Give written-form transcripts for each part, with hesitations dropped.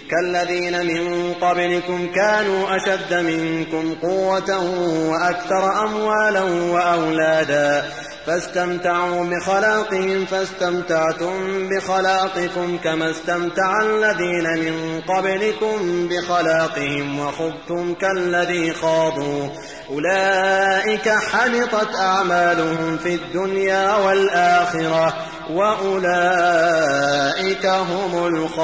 كالذين من قبلكم كانوا أشد منكم قوة وأكثر أموالا وأولادا فاستمتعوا بخلاقهم فاستمتعتم بخلاقكم كما استمتع الذين من قبلكم بخلاقهم وخضتم كالذي خاضوا أولئك حبطت أعمالهم في الدنيا والآخرة وأولئك هم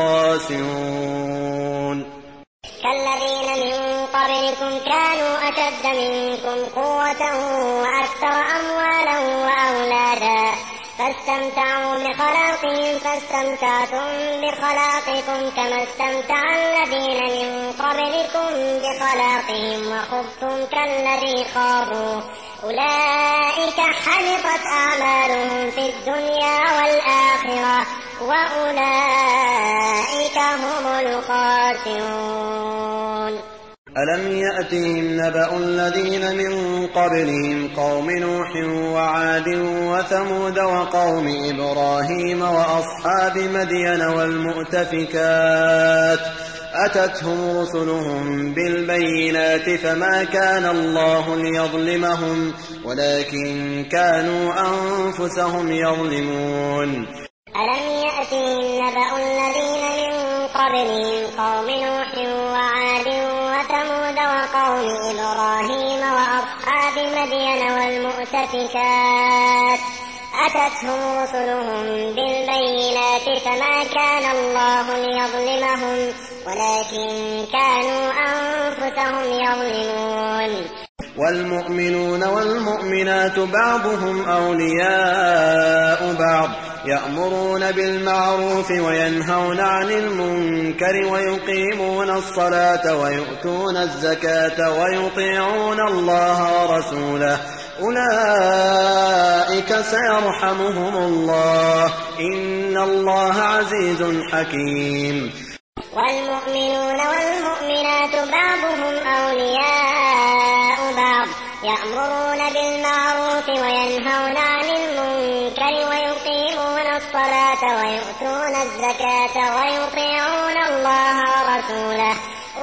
الخاسرون. كالذين من قبلكم كانوا أشد منكم قوة وأكثر أموالا وأولادا فاستمتعوا بخلاقهم فاستمتعتم بخلاقكم كما استمتع الذين من قبلكم بخلاقهم وخضتم كالذي خاضوا أولئك حبطت أعمالهم في الدنيا والآخرة وأولئك هم الخاسرون. ألم يأتهم نبأ الذين من قبلهم قوم نوح وعاد وثمود وقوم إبراهيم وأصحاب مدين والمؤتفكات أتتهم رسلهم بالبينات فما كان الله ليظلمهم ولكن كانوا أنفسهم يظلمون. ألم يأتهم نبأ الذين من قبلهم قوم نوح وعاد وثمود وقوم إبراهيم وأصحاب مدين والمؤتفكات أتتهم رسلهم بالبينات فما كان الله ليظلمهم ولكن كانوا أنفسهم يظلمون. والمؤمنون والمؤمنات بعضهم أولياء بعض يأمرون بالمعروف وينهون عن المنكر ويقيمون الصلاة ويؤتون الزكاة ويطيعون الله ورسوله أولئك سيرحمهم الله إن الله عزيز حكيم. والمؤمنون والمؤمنات بعضهم أولياء بعض يأمرون بالمعروف وينهون عن المنكر ويقيمون الصلاة ويؤتون الزكاة ويطيعون الله ورسوله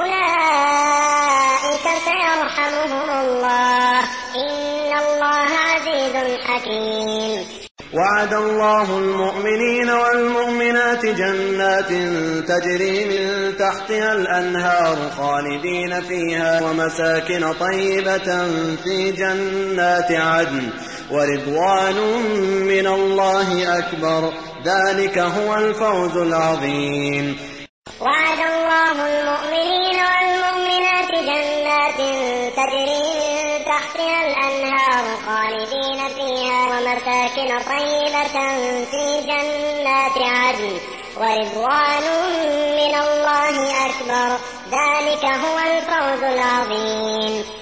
أولئك سيرحمهم الله إن الله عزيز حكيم. وعد الله المؤمنين والمؤمنات جنات تجري من تحتها الأنهار خالدين فيها ومساكن طيبة في جنات عدن ورضوان من الله أكبر ذلك هو الفوز العظيم. وعد الله المؤمنين والمؤمنات جنات تجري من تحتها الأنهار خالدين فيها ومساكن طيبة في جنات عدن ورضوان من الله أكبر ذلك هو الفوز العظيم.